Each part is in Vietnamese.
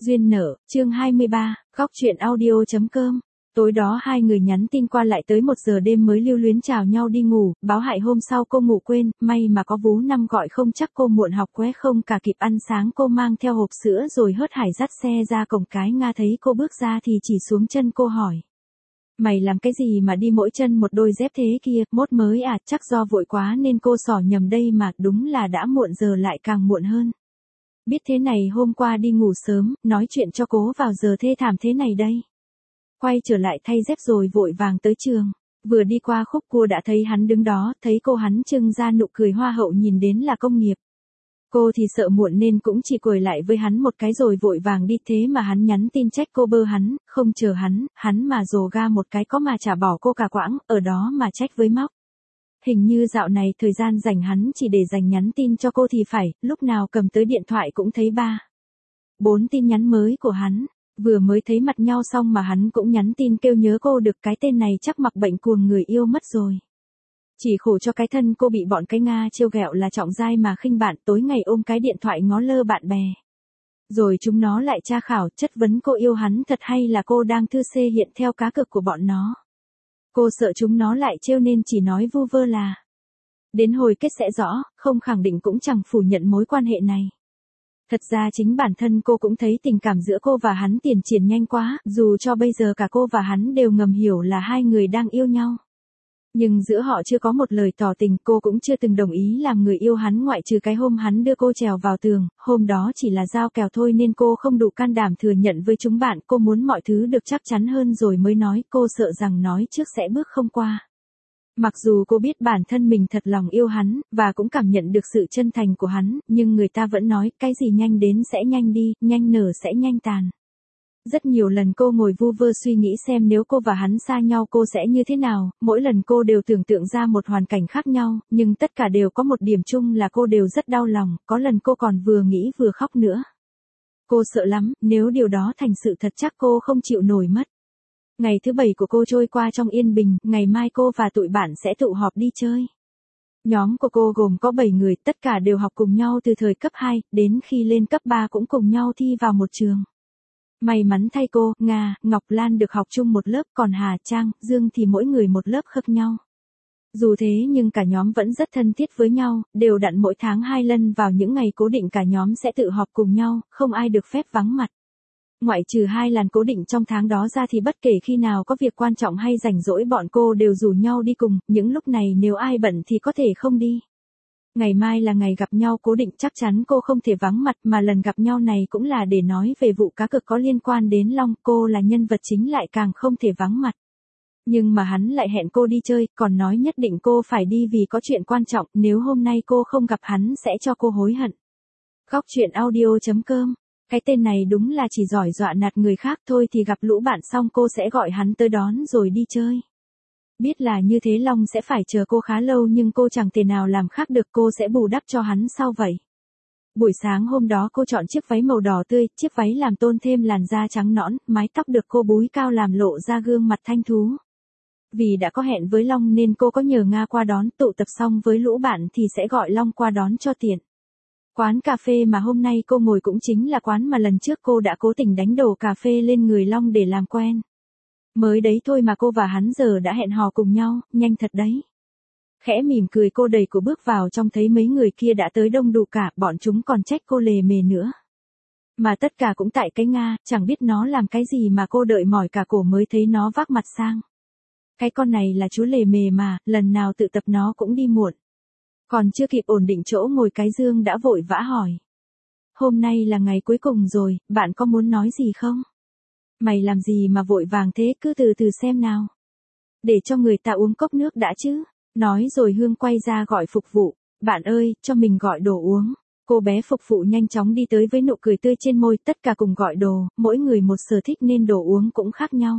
Duyên nợ, chương 23, góc truyện audio.com. Tối đó hai người nhắn tin qua lại tới 1 giờ đêm mới lưu luyến chào nhau đi ngủ, báo hại hôm sau cô ngủ quên, may mà có Vú Năm gọi không chắc cô muộn học qué không cả kịp ăn sáng cô mang theo hộp sữa rồi hớt hải dắt xe ra cổng cái Nga thấy cô bước ra thì chỉ xuống chân cô hỏi. Mày làm cái gì mà đi mỗi chân một đôi dép thế kia, mốt mới à, chắc do vội quá nên cô xỏ nhầm đây mà, đúng là đã muộn giờ lại càng muộn hơn. Biết thế này hôm qua đi ngủ sớm, nói chuyện cho cố vào giờ thê thảm thế này đây. Quay trở lại thay dép rồi vội vàng tới trường. Vừa đi qua khúc cua đã thấy hắn đứng đó, thấy cô hắn trưng ra nụ cười hoa hậu nhìn đến là công nghiệp. Cô thì sợ muộn nên cũng chỉ cười lại với hắn một cái rồi vội vàng đi thế mà hắn nhắn tin trách cô bơ hắn, không chờ hắn mà rồ ga một cái có mà chả bỏ cô cả quãng, ở đó mà trách với móc. Hình như dạo này thời gian rảnh hắn chỉ để dành nhắn tin cho cô thì phải, lúc nào cầm tới điện thoại cũng thấy 3-4 tin nhắn mới của hắn. Vừa mới thấy mặt nhau xong mà hắn cũng nhắn tin kêu nhớ cô được, cái tên này chắc mặc bệnh cuồng người yêu mất rồi. Chỉ khổ cho cái thân cô bị bọn cái Nga trêu ghẹo là trọng giai mà khinh bạn, tối ngày ôm cái điện thoại ngó lơ bạn bè. Rồi chúng nó lại tra khảo chất vấn cô yêu hắn thật hay là cô đang thư xê hiện theo cá cược của bọn nó. Cô sợ chúng nó lại trêu nên chỉ nói vu vơ là. Đến hồi kết sẽ rõ, không khẳng định cũng chẳng phủ nhận mối quan hệ này. Thật ra chính bản thân cô cũng thấy tình cảm giữa cô và hắn tiến triển nhanh quá, dù cho bây giờ cả cô và hắn đều ngầm hiểu là hai người đang yêu nhau. Nhưng giữa họ chưa có một lời tỏ tình, cô cũng chưa từng đồng ý làm người yêu hắn ngoại trừ cái hôm hắn đưa cô trèo vào tường, hôm đó chỉ là giao kèo thôi nên cô không đủ can đảm thừa nhận với chúng bạn, cô muốn mọi thứ được chắc chắn hơn rồi mới nói, cô sợ rằng nói trước sẽ bước không qua. Mặc dù cô biết bản thân mình thật lòng yêu hắn, và cũng cảm nhận được sự chân thành của hắn, nhưng người ta vẫn nói, cái gì nhanh đến sẽ nhanh đi, nhanh nở sẽ nhanh tàn. Rất nhiều lần cô ngồi vu vơ suy nghĩ xem nếu cô và hắn xa nhau cô sẽ như thế nào, mỗi lần cô đều tưởng tượng ra một hoàn cảnh khác nhau, nhưng tất cả đều có một điểm chung là cô đều rất đau lòng, có lần cô còn vừa nghĩ vừa khóc nữa. Cô sợ lắm, nếu điều đó thành sự thật chắc cô không chịu nổi mất. Ngày thứ 7 của cô trôi qua trong yên bình, ngày mai cô và tụi bạn sẽ tụ họp đi chơi. Nhóm của cô gồm có 7 người, tất cả đều học cùng nhau từ thời cấp 2, đến khi lên cấp 3 cũng cùng nhau thi vào một trường. May mắn thay cô, Nga, Ngọc Lan được học chung một lớp, còn Hà, Trang, Dương thì mỗi người một lớp khác nhau. Dù thế nhưng cả nhóm vẫn rất thân thiết với nhau, đều đặn mỗi tháng 2 lần vào những ngày cố định cả nhóm sẽ tự họp cùng nhau, không ai được phép vắng mặt. Ngoại trừ 2 lần cố định trong tháng đó ra thì bất kể khi nào có việc quan trọng hay rảnh rỗi bọn cô đều rủ nhau đi cùng, những lúc này nếu ai bận thì có thể không đi. Ngày mai là ngày gặp nhau cố định chắc chắn cô không thể vắng mặt mà lần gặp nhau này cũng là để nói về vụ cá cược có liên quan đến Long, cô là nhân vật chính lại càng không thể vắng mặt. Nhưng mà hắn lại hẹn cô đi chơi, còn nói nhất định cô phải đi vì có chuyện quan trọng, nếu hôm nay cô không gặp hắn sẽ cho cô hối hận. Góc truyện audio.com. Cái tên này đúng là chỉ giỏi dọa nạt người khác thôi thì gặp lũ bạn xong cô sẽ gọi hắn tới đón rồi đi chơi. Biết là như thế Long sẽ phải chờ cô khá lâu nhưng cô chẳng thể nào làm khác được, cô sẽ bù đắp cho hắn sau vậy. Buổi sáng hôm đó cô chọn chiếc váy màu đỏ tươi, chiếc váy làm tôn thêm làn da trắng nõn, mái tóc được cô búi cao làm lộ ra gương mặt thanh thú. Vì đã có hẹn với Long nên cô có nhờ Nga qua đón, tụ tập xong với lũ bạn thì sẽ gọi Long qua đón cho tiện. Quán cà phê mà hôm nay cô ngồi cũng chính là quán mà lần trước cô đã cố tình đánh đổ cà phê lên người Long để làm quen. Mới đấy thôi mà cô và hắn giờ đã hẹn hò cùng nhau, nhanh thật đấy. Khẽ mỉm cười cô đẩy cô bước vào trong thấy mấy người kia đã tới đông đủ cả, bọn chúng còn trách cô lề mề nữa. Mà tất cả cũng tại cái Nga, chẳng biết nó làm cái gì mà cô đợi mỏi cả cổ mới thấy nó vác mặt sang. Cái con này là chú lề mề mà, lần nào tự tập nó cũng đi muộn. Còn chưa kịp ổn định chỗ ngồi cái Dương đã vội vã hỏi. Hôm nay là ngày cuối cùng rồi, bạn có muốn nói gì không? Mày làm gì mà vội vàng thế, cứ từ từ xem nào. Để cho người ta uống cốc nước đã chứ. Nói rồi Hương quay ra gọi phục vụ. Bạn ơi, cho mình gọi đồ uống. Cô bé phục vụ nhanh chóng đi tới với nụ cười tươi trên môi, tất cả cùng gọi đồ, mỗi người một sở thích nên đồ uống cũng khác nhau.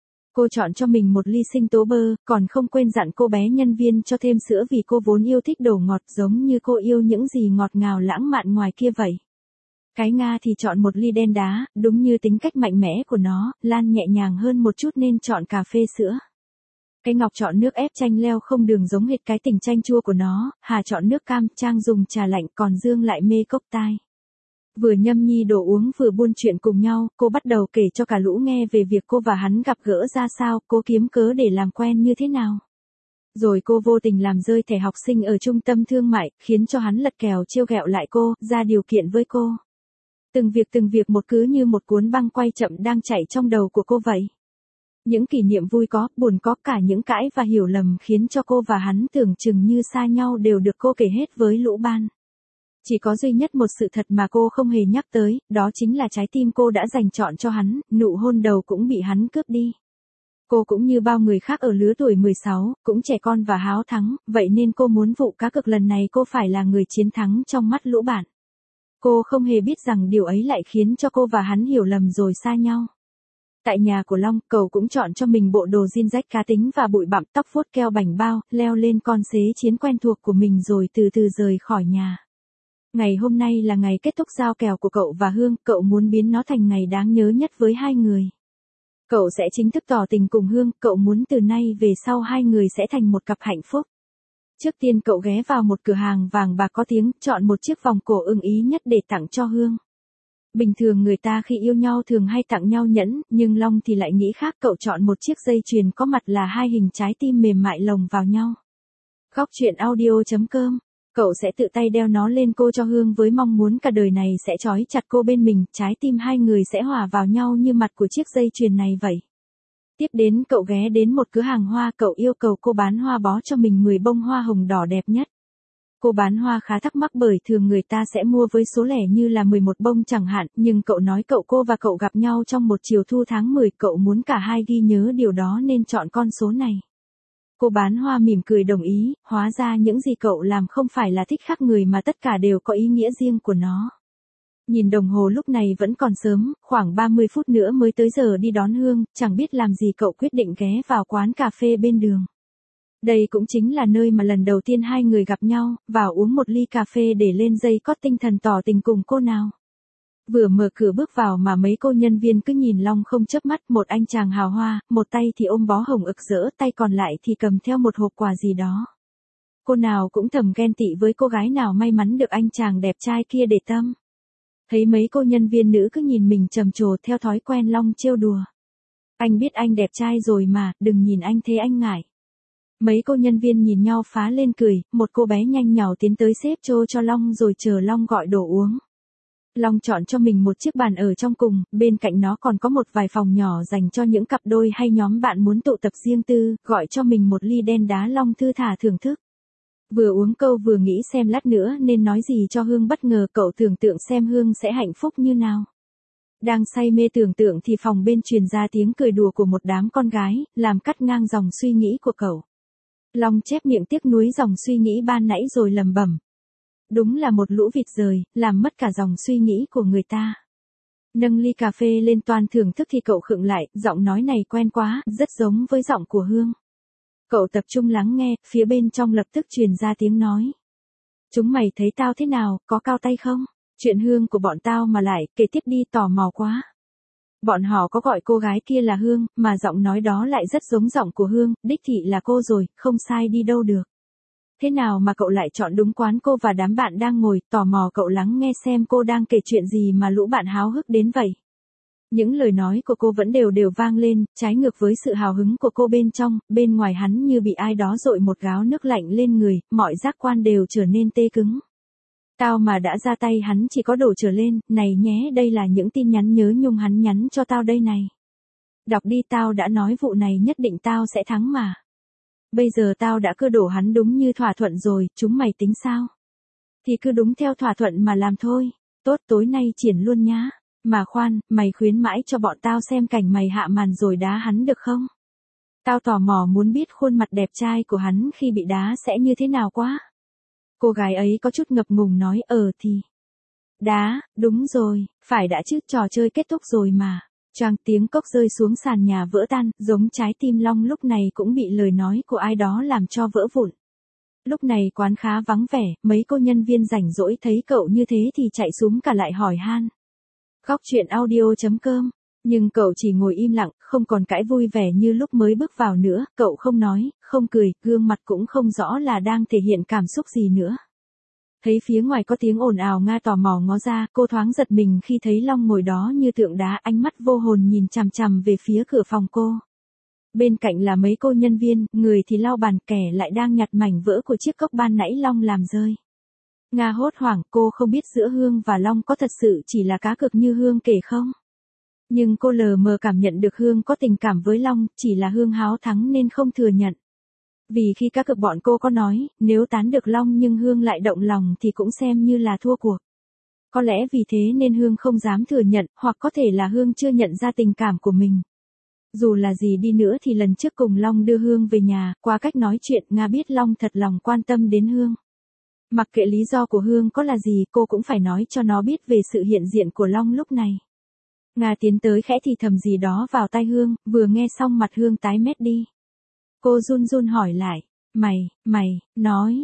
Cô chọn cho mình một ly sinh tố bơ, còn không quên dặn cô bé nhân viên cho thêm sữa vì cô vốn yêu thích đồ ngọt giống như cô yêu những gì ngọt ngào lãng mạn ngoài kia vậy. Cái Nga thì chọn một ly đen đá, đúng như tính cách mạnh mẽ của nó, Lan nhẹ nhàng hơn một chút nên chọn cà phê sữa. Cái Ngọc chọn nước ép chanh leo không đường giống hệt cái tình chanh chua của nó, Hà chọn nước cam, Trang dùng trà lạnh còn Dương lại mê cốc tai. Vừa nhâm nhi đồ uống vừa buôn chuyện cùng nhau, cô bắt đầu kể cho cả lũ nghe về việc cô và hắn gặp gỡ ra sao, cô kiếm cớ để làm quen như thế nào. Rồi cô vô tình làm rơi thẻ học sinh ở trung tâm thương mại, khiến cho hắn lật kèo trêu ghẹo lại cô, ra điều kiện với cô. Từng việc một cứ như một cuốn băng quay chậm đang chạy trong đầu của cô vậy. Những kỷ niệm vui có, buồn có, cả những cãi và hiểu lầm khiến cho cô và hắn tưởng chừng như xa nhau đều được cô kể hết với lũ ban. Chỉ có duy nhất một sự thật mà cô không hề nhắc tới, đó chính là trái tim cô đã dành trọn cho hắn, nụ hôn đầu cũng bị hắn cướp đi. Cô cũng như bao người khác ở lứa tuổi 16, cũng trẻ con và háo thắng, vậy nên cô muốn vụ cá cược lần này cô phải là người chiến thắng trong mắt lũ bạn. Cô không hề biết rằng điều ấy lại khiến cho cô và hắn hiểu lầm rồi xa nhau. Tại nhà của Long, cậu cũng chọn cho mình bộ đồ jean rách cá tính và bụi bặm, tóc vuốt keo bảnh bao, leo lên con xế chiến quen thuộc của mình rồi từ từ rời khỏi nhà. Ngày hôm nay là ngày kết thúc giao kèo của cậu và Hương, cậu muốn biến nó thành ngày đáng nhớ nhất với hai người. Cậu sẽ chính thức tỏ tình cùng Hương, cậu muốn từ nay về sau hai người sẽ thành một cặp hạnh phúc. Trước tiên cậu ghé vào một cửa hàng vàng bạc có tiếng, chọn một chiếc vòng cổ ưng ý nhất để tặng cho Hương. Bình thường người ta khi yêu nhau thường hay tặng nhau nhẫn, nhưng Long thì lại nghĩ khác, cậu chọn một chiếc dây chuyền có mặt là hai hình trái tim mềm mại lồng vào nhau. Góc truyện audio.com. Cậu sẽ tự tay đeo nó lên cô cho Hương với mong muốn cả đời này sẽ trói chặt cô bên mình, trái tim hai người sẽ hòa vào nhau như mặt của chiếc dây chuyền này vậy. Tiếp đến cậu ghé đến một cửa hàng hoa, cậu yêu cầu cô bán hoa bó cho mình 10 bông hoa hồng đỏ đẹp nhất. Cô bán hoa khá thắc mắc bởi thường người ta sẽ mua với số lẻ như là 11 bông chẳng hạn, nhưng cậu nói cô và cậu gặp nhau trong một chiều thu tháng 10, cậu muốn cả hai ghi nhớ điều đó nên chọn con số này. Cô bán hoa mỉm cười đồng ý, hóa ra những gì cậu làm không phải là thích khác người mà tất cả đều có ý nghĩa riêng của nó. Nhìn đồng hồ lúc này vẫn còn sớm, khoảng 30 phút nữa mới tới giờ đi đón Hương, chẳng biết làm gì cậu quyết định ghé vào quán cà phê bên đường. Đây cũng chính là nơi mà lần đầu tiên hai người gặp nhau, vào uống một ly cà phê để lên dây cót tinh thần tỏ tình cùng cô nào. Vừa mở cửa bước vào mà mấy cô nhân viên cứ nhìn Long không chớp mắt, một anh chàng hào hoa, một tay thì ôm bó hồng ực rỡ, tay còn lại thì cầm theo một hộp quà gì đó. Cô nào cũng thầm ghen tị với cô gái nào may mắn được anh chàng đẹp trai kia để tâm. Thấy mấy cô nhân viên nữ cứ nhìn mình trầm trồ, theo thói quen Long trêu đùa. Anh biết anh đẹp trai rồi mà, đừng nhìn anh thế anh ngại. Mấy cô nhân viên nhìn nhau phá lên cười, một cô bé nhanh nhảu tiến tới xếp chỗ cho Long rồi chờ Long gọi đồ uống. Long chọn cho mình một chiếc bàn ở trong cùng, bên cạnh nó còn có một vài phòng nhỏ dành cho những cặp đôi hay nhóm bạn muốn tụ tập riêng tư, gọi cho mình một ly đen đá. Long thư thả thưởng thức. Vừa uống câu vừa nghĩ xem lát nữa nên nói gì cho Hương, bất ngờ cậu tưởng tượng xem Hương sẽ hạnh phúc như nào. Đang say mê tưởng tượng thì phòng bên truyền ra tiếng cười đùa của một đám con gái, làm cắt ngang dòng suy nghĩ của cậu. Long chép miệng tiếc nuối dòng suy nghĩ ban nãy rồi lẩm bẩm. Đúng là một lũ vịt rời, làm mất cả dòng suy nghĩ của người ta. Nâng ly cà phê lên toàn thưởng thức thì cậu khựng lại, giọng nói này quen quá, rất giống với giọng của Hương. Cậu tập trung lắng nghe, phía bên trong lập tức truyền ra tiếng nói. Chúng mày thấy tao thế nào, có cao tay không? Chuyện Hương của bọn tao mà lại, kể tiếp đi, tò mò quá. Bọn họ có gọi cô gái kia là Hương, mà giọng nói đó lại rất giống giọng của Hương, đích thị là cô rồi, không sai đi đâu được. Thế nào mà cậu lại chọn đúng quán cô và đám bạn đang ngồi, tò mò cậu lắng nghe xem cô đang kể chuyện gì mà lũ bạn háo hức đến vậy. Những lời nói của cô vẫn đều vang lên, trái ngược với sự hào hứng của cô bên trong, bên ngoài hắn như bị ai đó dội một gáo nước lạnh lên người, mọi giác quan đều trở nên tê cứng. Tao mà đã ra tay hắn chỉ có đổ trở lên, này nhé, đây là những tin nhắn nhớ nhung hắn nhắn cho tao đây này. Đọc đi, tao đã nói vụ này nhất định tao sẽ thắng mà. Bây giờ tao đã cưa đổ hắn đúng như thỏa thuận rồi, chúng mày tính sao? Thì cứ đúng theo thỏa thuận mà làm thôi. Tốt, tối nay triển luôn nhá. Mà khoan, mày khuyến mãi cho bọn tao xem cảnh mày hạ màn rồi đá hắn được không? Tao tò mò muốn biết khuôn mặt đẹp trai của hắn khi bị đá sẽ như thế nào quá. Cô gái ấy có chút ngập ngùng nói, thì. Đá, đúng rồi, phải đã chứ, trò chơi kết thúc rồi mà. Choang, tiếng cốc rơi xuống sàn nhà vỡ tan, giống trái tim Long lúc này cũng bị lời nói của ai đó làm cho vỡ vụn. Lúc này quán khá vắng vẻ, mấy cô nhân viên rảnh rỗi thấy cậu như thế thì chạy xuống cả lại hỏi han. Góc truyện audio.com. Nhưng cậu chỉ ngồi im lặng, không còn cãi vui vẻ như lúc mới bước vào nữa, cậu không nói, không cười, gương mặt cũng không rõ là đang thể hiện cảm xúc gì nữa. Thấy phía ngoài có tiếng ồn ào, Nga tò mò ngó ra, cô thoáng giật mình khi thấy Long ngồi đó như tượng đá, ánh mắt vô hồn nhìn chằm chằm về phía cửa phòng cô. Bên cạnh là mấy cô nhân viên, người thì lau bàn, kẻ lại đang nhặt mảnh vỡ của chiếc cốc ban nãy Long làm rơi. Nga hốt hoảng, cô không biết giữa Hương và Long có thật sự chỉ là cá cược như Hương kể không? Nhưng cô lờ mờ cảm nhận được Hương có tình cảm với Long, chỉ là Hương háo thắng nên không thừa nhận. Vì khi cá cược bọn cô có nói, nếu tán được Long nhưng Hương lại động lòng thì cũng xem như là thua cuộc. Có lẽ vì thế nên Hương không dám thừa nhận, hoặc có thể là Hương chưa nhận ra tình cảm của mình. Dù là gì đi nữa thì lần trước cùng Long đưa Hương về nhà, qua cách nói chuyện, Nga biết Long thật lòng quan tâm đến Hương. Mặc kệ lý do của Hương có là gì, cô cũng phải nói cho nó biết về sự hiện diện của Long lúc này. Nga tiến tới khẽ thì thầm gì đó vào tai Hương, vừa nghe xong mặt Hương tái mét đi. Cô run run hỏi lại, mày, nói,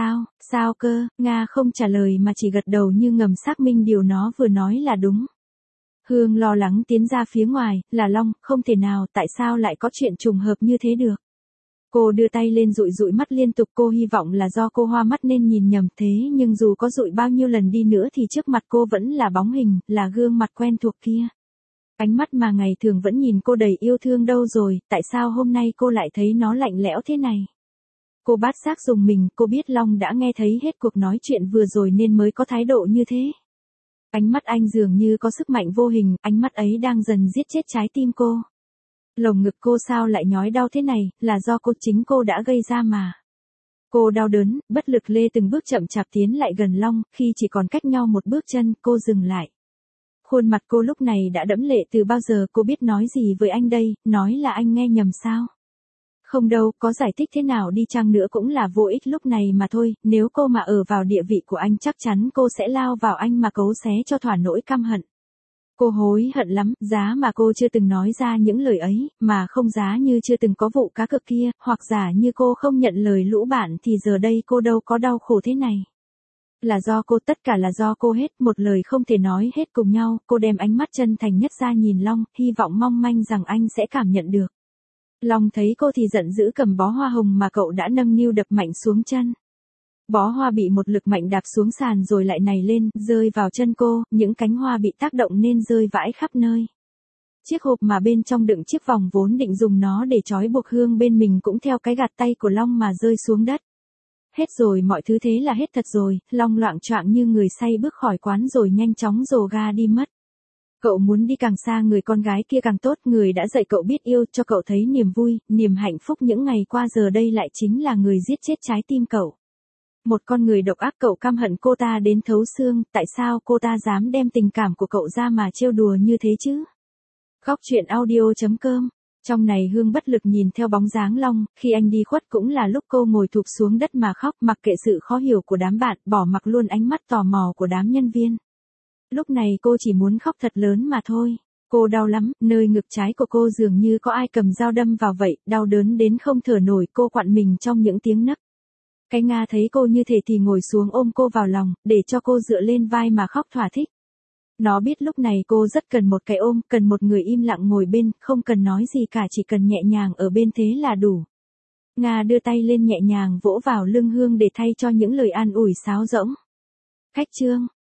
sao cơ? Nga không trả lời mà chỉ gật đầu như ngầm xác minh điều nó vừa nói là đúng. Hương lo lắng tiến ra phía ngoài, là Long, không thể nào, tại sao lại có chuyện trùng hợp như thế được? Cô đưa tay lên dụi dụi mắt liên tục, cô hy vọng là do cô hoa mắt nên nhìn nhầm, thế nhưng dù có dụi bao nhiêu lần đi nữa thì trước mặt cô vẫn là bóng hình, là gương mặt quen thuộc kia. Ánh mắt mà ngày thường vẫn nhìn cô đầy yêu thương đâu rồi, tại sao hôm nay cô lại thấy nó lạnh lẽo thế này? Cô bát giác dùng mình, cô biết Long đã nghe thấy hết cuộc nói chuyện vừa rồi nên mới có thái độ như thế. Ánh mắt anh dường như có sức mạnh vô hình, ánh mắt ấy đang dần giết chết trái tim cô. Lồng ngực cô sao lại nhói đau thế này, là do chính cô đã gây ra mà. Cô đau đớn, bất lực lê từng bước chậm chạp tiến lại gần Long, khi chỉ còn cách nhau một bước chân, cô dừng lại. Khuôn mặt cô lúc này đã đẫm lệ từ bao giờ, cô biết nói gì với anh đây, nói là anh nghe nhầm sao? Không đâu, có giải thích thế nào đi chăng nữa cũng là vô ích lúc này mà thôi, nếu cô mà ở vào địa vị của anh chắc chắn cô sẽ lao vào anh mà cấu xé cho thỏa nỗi căm hận. Cô hối hận lắm, giá mà cô chưa từng nói ra những lời ấy, mà không giá như chưa từng có vụ cá cược kia, hoặc giả như cô không nhận lời lũ bạn thì giờ đây cô đâu có đau khổ thế này. Là do cô, tất cả là do cô hết, một lời không thể nói hết cùng nhau, cô đem ánh mắt chân thành nhất ra nhìn Long, hy vọng mong manh rằng anh sẽ cảm nhận được. Long thấy cô thì giận dữ cầm bó hoa hồng mà cậu đã nâng niu đập mạnh xuống chân. Bó hoa bị một lực mạnh đạp xuống sàn rồi lại nảy lên, rơi vào chân cô, những cánh hoa bị tác động nên rơi vãi khắp nơi. Chiếc hộp mà bên trong đựng chiếc vòng vốn định dùng nó để trói buộc Hương bên mình cũng theo cái gạt tay của Long mà rơi xuống đất. Hết rồi, mọi thứ thế là hết thật rồi, Long loạng choạng như người say bước khỏi quán rồi nhanh chóng rồ ga đi mất. Cậu muốn đi càng xa người con gái kia càng tốt, người đã dạy cậu biết yêu, cho cậu thấy niềm vui, niềm hạnh phúc những ngày qua, giờ đây lại chính là người giết chết trái tim cậu. Một con người độc ác, cậu căm hận cô ta đến thấu xương, tại sao cô ta dám đem tình cảm của cậu ra mà trêu đùa như thế chứ? Khóc chuyện audio.com. Trong này Hương bất lực nhìn theo bóng dáng Long, khi anh đi khuất cũng là lúc cô ngồi thụp xuống đất mà khóc, mặc kệ sự khó hiểu của đám bạn, bỏ mặc luôn ánh mắt tò mò của đám nhân viên. Lúc này cô chỉ muốn khóc thật lớn mà thôi. Cô đau lắm, nơi ngực trái của cô dường như có ai cầm dao đâm vào vậy, đau đớn đến không thở nổi, cô quặn mình trong những tiếng nấc. Cái Nga thấy cô như thế thì ngồi xuống ôm cô vào lòng, để cho cô dựa lên vai mà khóc thỏa thích. Nó biết lúc này cô rất cần một cái ôm, cần một người im lặng ngồi bên, không cần nói gì cả, chỉ cần nhẹ nhàng ở bên thế là đủ. Nga đưa tay lên nhẹ nhàng vỗ vào lưng Hương để thay cho những lời an ủi sáo rỗng. Khách trương.